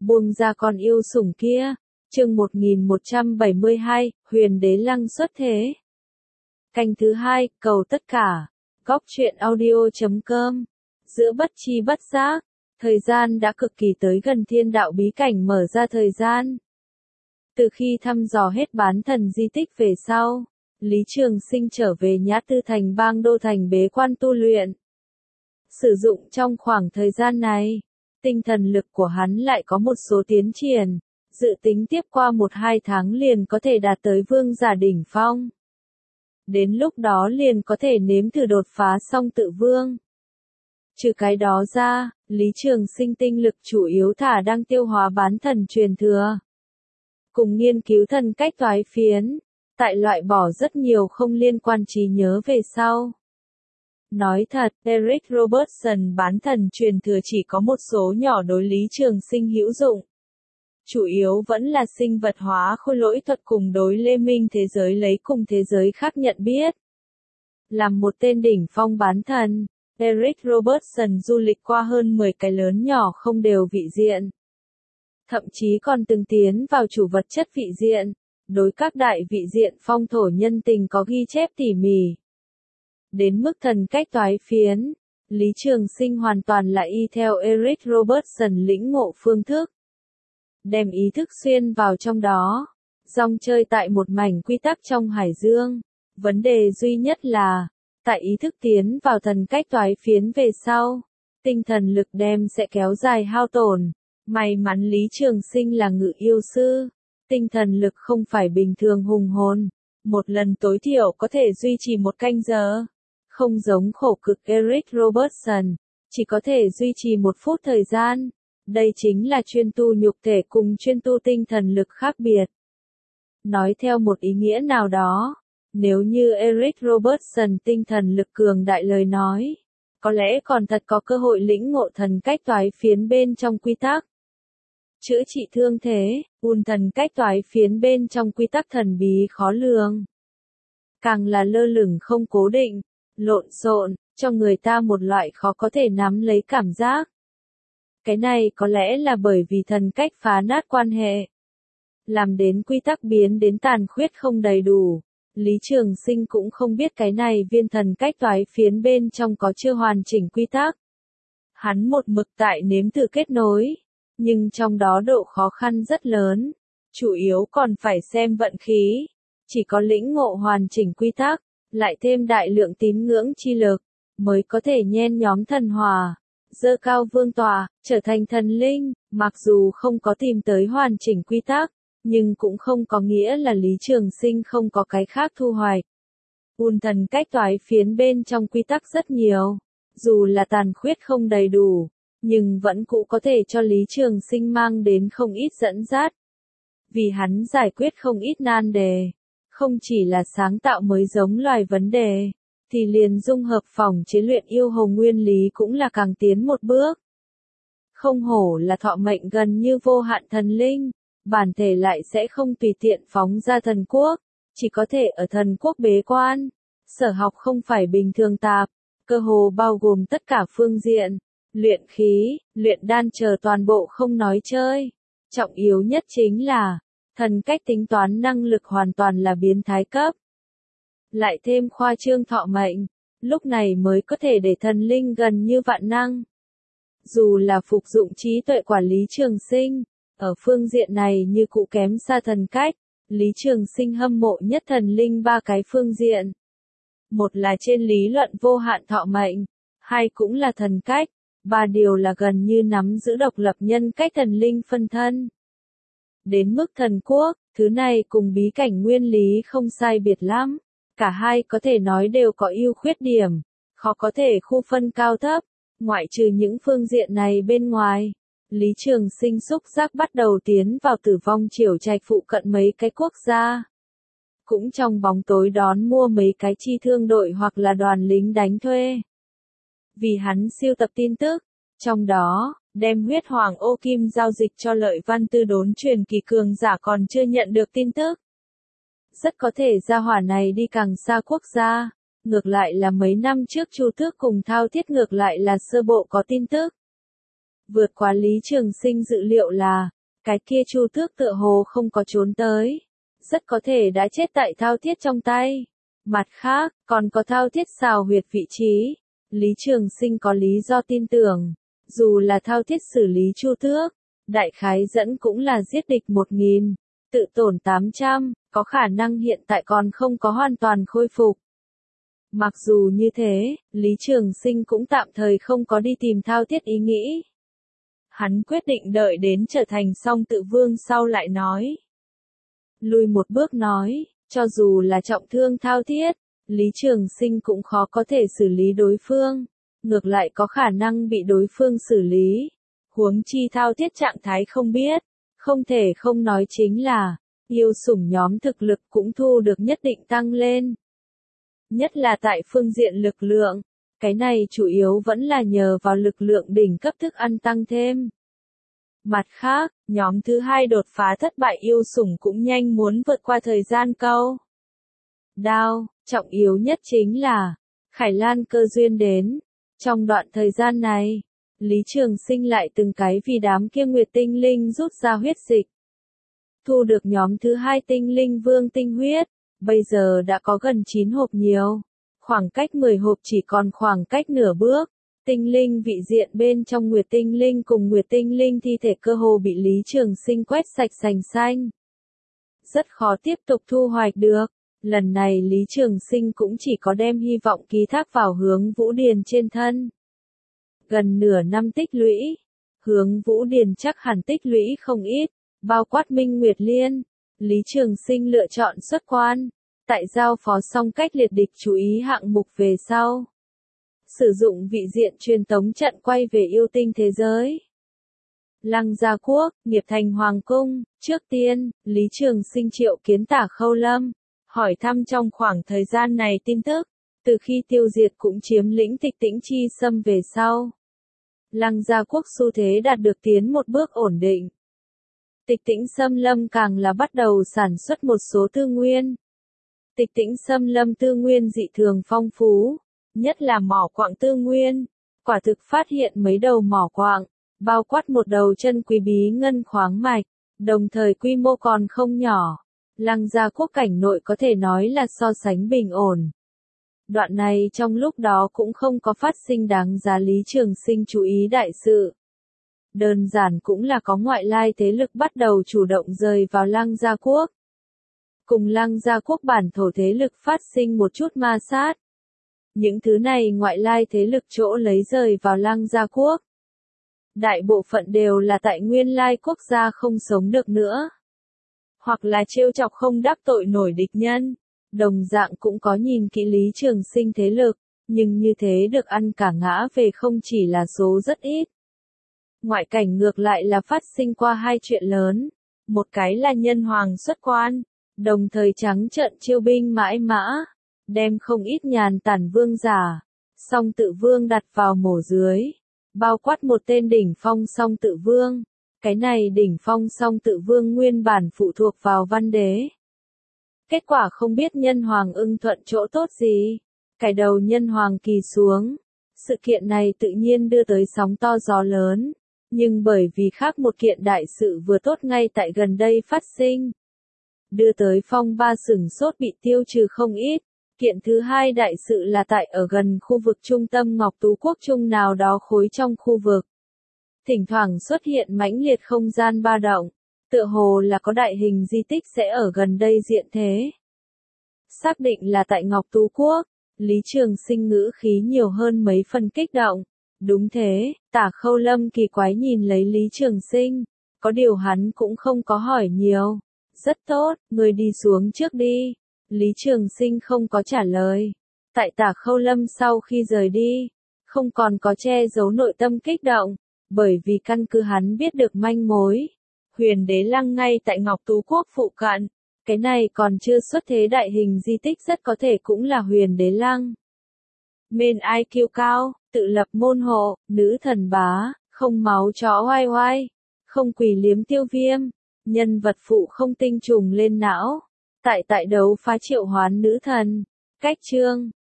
Buông ra con yêu sủng kia. Chương 1172, Huyền Đế Lăng xuất thế. Canh thứ 2, cầu tất cả. Góc truyện audio.com. Giữa bất chi bất giác, thời gian đã cực kỳ tới gần thiên đạo bí cảnh mở ra thời gian. Từ khi thăm dò hết bán thần di tích về sau, Lý Trường Sinh trở về Nhã Tư Thành Bang Đô Thành bế quan tu luyện. Sử dụng trong khoảng thời gian này, tinh thần lực của hắn lại có một số tiến triển, dự tính tiếp qua 1-2 tháng liền có thể đạt tới vương giả đỉnh phong. Đến lúc đó liền có thể nếm thử đột phá song tự vương. Trừ cái đó ra, Lý Trường Sinh tinh lực chủ yếu thả đang tiêu hóa bán thần truyền thừa. Cùng nghiên cứu thần cách toái phiến, tại loại bỏ rất nhiều không liên quan trí nhớ về sau. Nói thật, Eric Robertson bán thần truyền thừa chỉ có một số nhỏ đối Lý Trường Sinh hữu dụng. Chủ yếu vẫn là sinh vật hóa khôi lỗi thuật cùng đối lê minh thế giới lấy cùng thế giới khác nhận biết. Làm một tên đỉnh phong bán thần, Eric Robertson du lịch qua hơn 10 cái lớn nhỏ không đều vị diện. Thậm chí còn từng tiến vào chủ vật chất vị diện, đối các đại vị diện phong thổ nhân tình có ghi chép tỉ mỉ. Đến mức thần cách toái phiến, Lý Trường Sinh hoàn toàn là y theo Eric Robertson lĩnh ngộ phương thức. Đem ý thức xuyên vào trong đó, dòng chơi tại một mảnh quy tắc trong hải dương. Vấn đề duy nhất là, tại ý thức tiến vào thần cách toái phiến về sau, tinh thần lực đem sẽ kéo dài hao tổn. May mắn Lý Trường Sinh là ngự yêu sư, tinh thần lực không phải bình thường hùng hồn, một lần tối thiểu có thể duy trì 1 canh giờ. Không giống khổ cực Eric Robertson, chỉ có thể duy trì 1 phút thời gian. Đây chính là chuyên tu nhục thể cùng chuyên tu tinh thần lực khác biệt. Nói theo một ý nghĩa nào đó, nếu như Eric Robertson tinh thần lực cường đại lời nói, có lẽ còn thật có cơ hội lĩnh ngộ thần cách toái phiến bên trong quy tắc. Chữa trị thương thế, thần cách toái phiến bên trong quy tắc thần bí khó lường. Càng là lơ lửng không cố định, lộn xộn, cho người ta một loại khó có thể nắm lấy cảm giác. Cái này có lẽ là bởi vì thần cách phá nát quan hệ. Làm đến quy tắc biến đến tàn khuyết không đầy đủ. Lý Trường Sinh cũng không biết cái này viên thần cách toái phiến bên trong có chưa hoàn chỉnh quy tắc. Hắn một mực tại nếm thử kết nối, nhưng trong đó độ khó khăn rất lớn. Chủ yếu còn phải xem vận khí. Chỉ có lĩnh ngộ hoàn chỉnh quy tắc, lại thêm đại lượng tín ngưỡng chi lực, mới có thể nhen nhóm thần hòa, dơ cao vương tọa, trở thành thần linh. Mặc dù không có tìm tới hoàn chỉnh quy tắc, nhưng cũng không có nghĩa là Lý Trường Sinh không có cái khác thu hoạch. Thần cách toái phiến bên trong quy tắc rất nhiều, dù là tàn khuyết không đầy đủ, nhưng vẫn cũng có thể cho Lý Trường Sinh mang đến không ít dẫn dắt. Vì hắn giải quyết không ít nan đề, không chỉ là sáng tạo mới giống loài vấn đề, thì liền dung hợp phòng chế luyện yêu hồ nguyên lý cũng là càng tiến một bước. Không hổ là thọ mệnh gần như vô hạn thần linh, bản thể lại sẽ không tùy tiện phóng ra thần quốc, chỉ có thể ở thần quốc bế quan. Sở học không phải bình thường tạp, cơ hồ bao gồm tất cả phương diện, luyện khí, luyện đan chờ toàn bộ không nói chơi. Trọng yếu nhất chính là, thần cách tính toán năng lực hoàn toàn là biến thái cấp. Lại thêm khoa trương thọ mệnh, lúc này mới có thể để thần linh gần như vạn năng. Dù là phục dụng trí tuệ quản lý Trường Sinh, ở phương diện này như cụ kém xa thần cách, Lý Trường Sinh hâm mộ nhất thần linh 3 cái phương diện. Một là trên lý luận vô hạn thọ mệnh, 2 cũng là thần cách, 3 điều là gần như nắm giữ độc lập nhân cách thần linh phân thân. Đến mức thần quốc, thứ này cùng bí cảnh nguyên lý không sai biệt lắm. Cả hai có thể nói đều có ưu khuyết điểm, khó có thể khu phân cao thấp. Ngoại trừ những phương diện này bên ngoài, Lý Trường Sinh xúc giác bắt đầu tiến vào tử vong triều trạch phụ cận mấy cái quốc gia. Cũng trong bóng tối đón mua mấy cái chi thương đội hoặc là đoàn lính đánh thuê. Vì hắn siêu tập tin tức, trong đó, đem huyết hoàng ô kim giao dịch cho Lợi Văn Tư đốn truyền kỳ cường giả còn chưa nhận được tin tức. Rất có thể gia hỏa này đi càng xa quốc gia, ngược lại là mấy năm trước Chu Tước cùng Thao Thiết ngược lại là sơ bộ có tin tức. Vượt quá Lý Trường Sinh dự liệu là, cái kia Chu Tước tựa hồ không có trốn tới. Rất có thể đã chết tại thao thiết trong tay. Mặt khác, còn có thao thiết xào huyệt vị trí. Lý Trường Sinh có lý do tin tưởng, dù là thao thiết xử lý Chu Tước, đại khái dẫn cũng là giết địch 1000, tự tổn 800, có khả năng hiện tại còn không có hoàn toàn khôi phục. Mặc dù như thế, Lý Trường Sinh cũng tạm thời không có đi tìm thao thiết ý nghĩ. Hắn quyết định đợi đến trở thành song tự vương sau lại nói. Lùi một bước nói, cho dù là trọng thương thao thiết, Lý Trường Sinh cũng khó có thể xử lý đối phương, ngược lại có khả năng bị đối phương xử lý. Huống chi thao thiết trạng thái không biết, không thể không nói chính là, yêu sủng nhóm thực lực cũng thu được nhất định tăng lên. Nhất là tại phương diện lực lượng, cái này chủ yếu vẫn là nhờ vào lực lượng đỉnh cấp thức ăn tăng thêm. Mặt khác, nhóm thứ hai đột phá thất bại yêu sủng cũng nhanh muốn vượt qua thời gian câu. Đao, trọng yếu nhất chính là, Khải Lan cơ duyên đến. Trong đoạn thời gian này, Lý Trường Sinh lại từng cái vì đám kia nguyệt tinh linh rút ra huyết dịch. Thu được nhóm thứ hai tinh linh vương tinh huyết, bây giờ đã có gần 9 hộp nhiều. Khoảng cách 10 hộp chỉ còn khoảng cách nửa bước. Tinh linh vị diện bên trong nguyệt tinh linh cùng nguyệt tinh linh thi thể cơ hồ bị Lý Trường Sinh quét sạch sành xanh. Rất khó tiếp tục thu hoạch được. Lần này Lý Trường Sinh cũng chỉ có đem hy vọng ký thác vào Hướng Vũ Điền trên thân. Gần nửa năm tích lũy, Hướng Vũ Điền chắc hẳn tích lũy không ít, bao quát Minh Nguyệt Liên. Lý Trường Sinh lựa chọn xuất quan, tại giao phó xong cách liệt địch chú ý hạng mục về sau. Sử dụng vị diện truyền tống trận quay về yêu tinh thế giới. Lăng Gia Quốc, Nghiệp Thành Hoàng Cung, trước tiên, Lý Trường Sinh triệu kiến Tả Khâu Lâm, hỏi thăm trong khoảng thời gian này tin tức, từ khi tiêu diệt cũng chiếm lĩnh Tịch Tĩnh Chi Sâm về sau. Lăng Gia Quốc xu thế đạt được tiến một bước ổn định. Tịch Tĩnh Sâm Lâm càng là bắt đầu sản xuất một số tư nguyên. Tịch Tĩnh Sâm Lâm tư nguyên dị thường phong phú, nhất là mỏ quặng tư nguyên. Quả thực phát hiện mấy đầu mỏ quặng, bao quát một đầu chân quý bí ngân khoáng mạch, đồng thời quy mô còn không nhỏ. Lăng Gia Quốc cảnh nội có thể nói là so sánh bình ổn. Đoạn này trong lúc đó cũng không có phát sinh đáng giá Lý Trường Sinh chú ý đại sự. Đơn giản cũng là có ngoại lai thế lực bắt đầu chủ động rời vào Lăng Gia Quốc. Cùng Lăng Gia Quốc bản thổ thế lực phát sinh một chút ma sát. Những thứ này ngoại lai thế lực chỗ lấy rời vào Lăng Gia Quốc. Đại bộ phận đều là tại nguyên lai quốc gia không sống được nữa. Hoặc là trêu chọc không đắc tội nổi địch nhân. Đồng dạng cũng có nhìn kỹ Lý Trường Sinh thế lực, nhưng như thế được ăn cả ngã về không chỉ là số rất ít. Ngoại cảnh ngược lại là phát sinh qua hai chuyện lớn. Một cái là nhân hoàng xuất quan, đồng thời trắng trợn chiêu binh mãi mã, đem không ít nhàn tản vương giả, song tự vương đặt vào mổ dưới, bao quát một tên đỉnh phong song tự vương. Cái này đỉnh phong song tự vương nguyên bản phụ thuộc vào văn đế. Kết quả không biết nhân hoàng ưng thuận chỗ tốt gì, cài đầu nhân hoàng kỳ xuống. Sự kiện này tự nhiên đưa tới sóng to gió lớn, nhưng bởi vì khác một kiện đại sự vừa tốt ngay tại gần đây phát sinh, đưa tới phong ba sửng sốt bị tiêu trừ không ít. Kiện thứ hai đại sự là tại ở gần khu vực trung tâm Ngọc Tú Quốc Trung nào đó khối trong khu vực. Thỉnh thoảng xuất hiện mãnh liệt không gian ba động, tựa hồ là có đại hình di tích sẽ ở gần đây diện thế. Xác định là tại Ngọc Tú Quốc, Lý Trường Sinh ngữ khí nhiều hơn mấy phần kích động. Đúng thế, Tả Khâu Lâm kỳ quái nhìn lấy Lý Trường Sinh, có điều hắn cũng không có hỏi nhiều. Rất tốt, người đi xuống trước đi. Lý Trường Sinh không có trả lời. Tại Tả Khâu Lâm sau khi rời đi, không còn có che giấu nội tâm kích động, bởi vì căn cứ hắn biết được manh mối. Huyền Đế Lăng ngay tại Ngọc Tú Quốc phụ cận, cái này còn chưa xuất thế đại hình di tích rất có thể cũng là Huyền Đế Lăng. Men IQ cao, tự lập môn hộ, nữ thần bá, không máu chó oai oai, không quỷ liếm tiêu viêm, nhân vật phụ không tinh trùng lên não. Tại đấu phá triệu hoán nữ thần, cách chương.